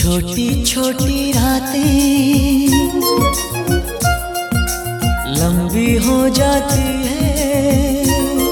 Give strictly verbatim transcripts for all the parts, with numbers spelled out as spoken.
छोटी छोटी रातें लंबी हो जाती है,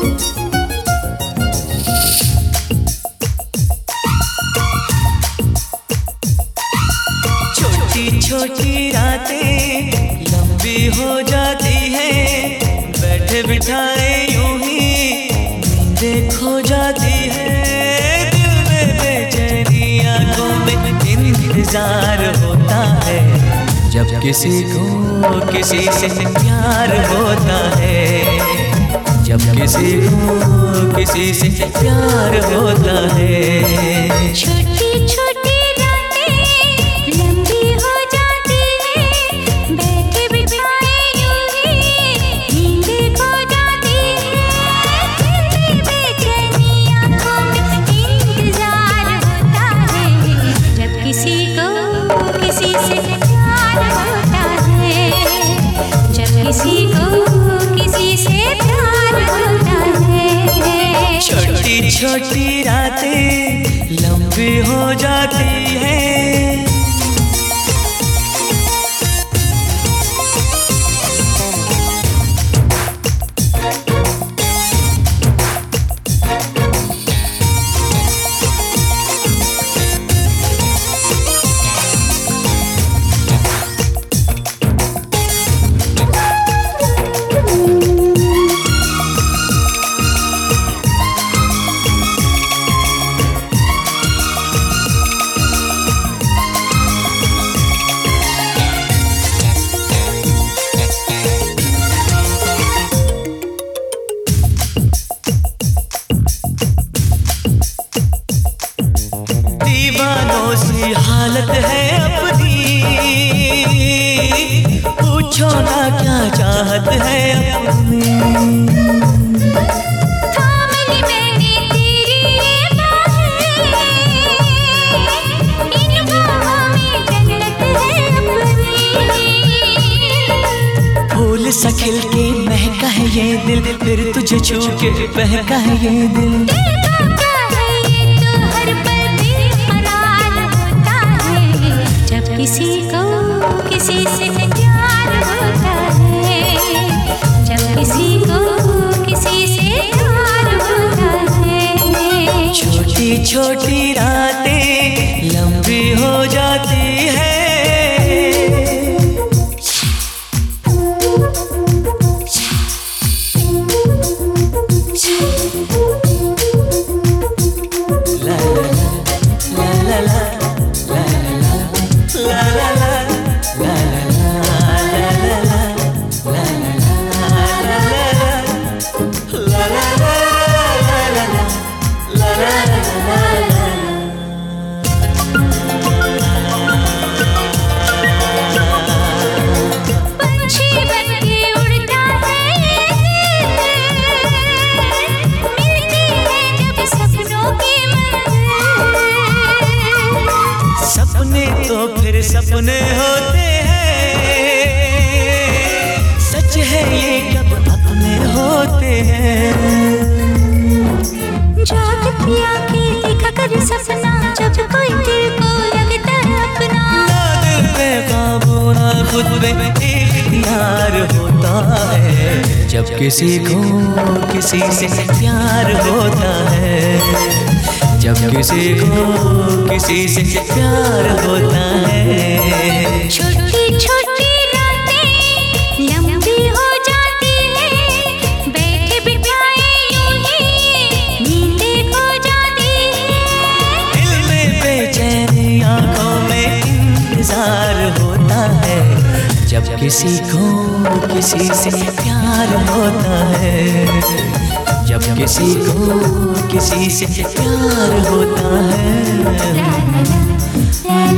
छोटी छोटी रातें लंबी हो जाती है, बैठे बिठाए यूं ही नींदें खो जाती है, दिल में बेचैनी आंखों में इंतजार होता है, जब किसी को किसी से प्यार होता है, जब किसी को किसी से प्यार होता है। छोटी छोटी रातें लंबी हो जाती है, बैठे बिठाए यूं ही नींदें खो जाती है, दिल में बेचैनी आंखों में इंतजार होता है, जब किसी को किसी से प्यार होता है, जब किसी को किसी से प्यार होता है। छोटी छोटी रातें लंबी हो जाती है। दीवानों सी हालत है अपनी, पूछो ना क्या चाहत है अपनी। थामली मैंने तेरी ये बाहें, इन बाहों में जन्नत है अपनी। फूल सा खिल के महका है ये दिल, फिर तुझे छू के बहका है ये दिल। किसी को किसी से प्यार होता है, जब किसी को किसी से प्यार होता है। छोटी छोटी रातें लंबी हो जाती है। ला ला ला ला सपने तो फिर सपने होते हैं, सच है ये कब अपने होते हैं। जागती आंखें देखा कर सपना, जब कोई दिल को लगता है अपना। ना दिल पे काबू ना खुद पे इख्तियार होता है, जब किसी को किसी से प्यार होता है, जब किसी को किसी से प्यार होता है। छोटी छोटी रातें लंबी हो जाती है, बैठे बिठाए यूं ही नींदें खो जाती है, दिल में बेचैनी आंखों में इंतजार होता है, जब किसी को किसी से प्यार होता है, जब किसी को किसी से प्यार होता है।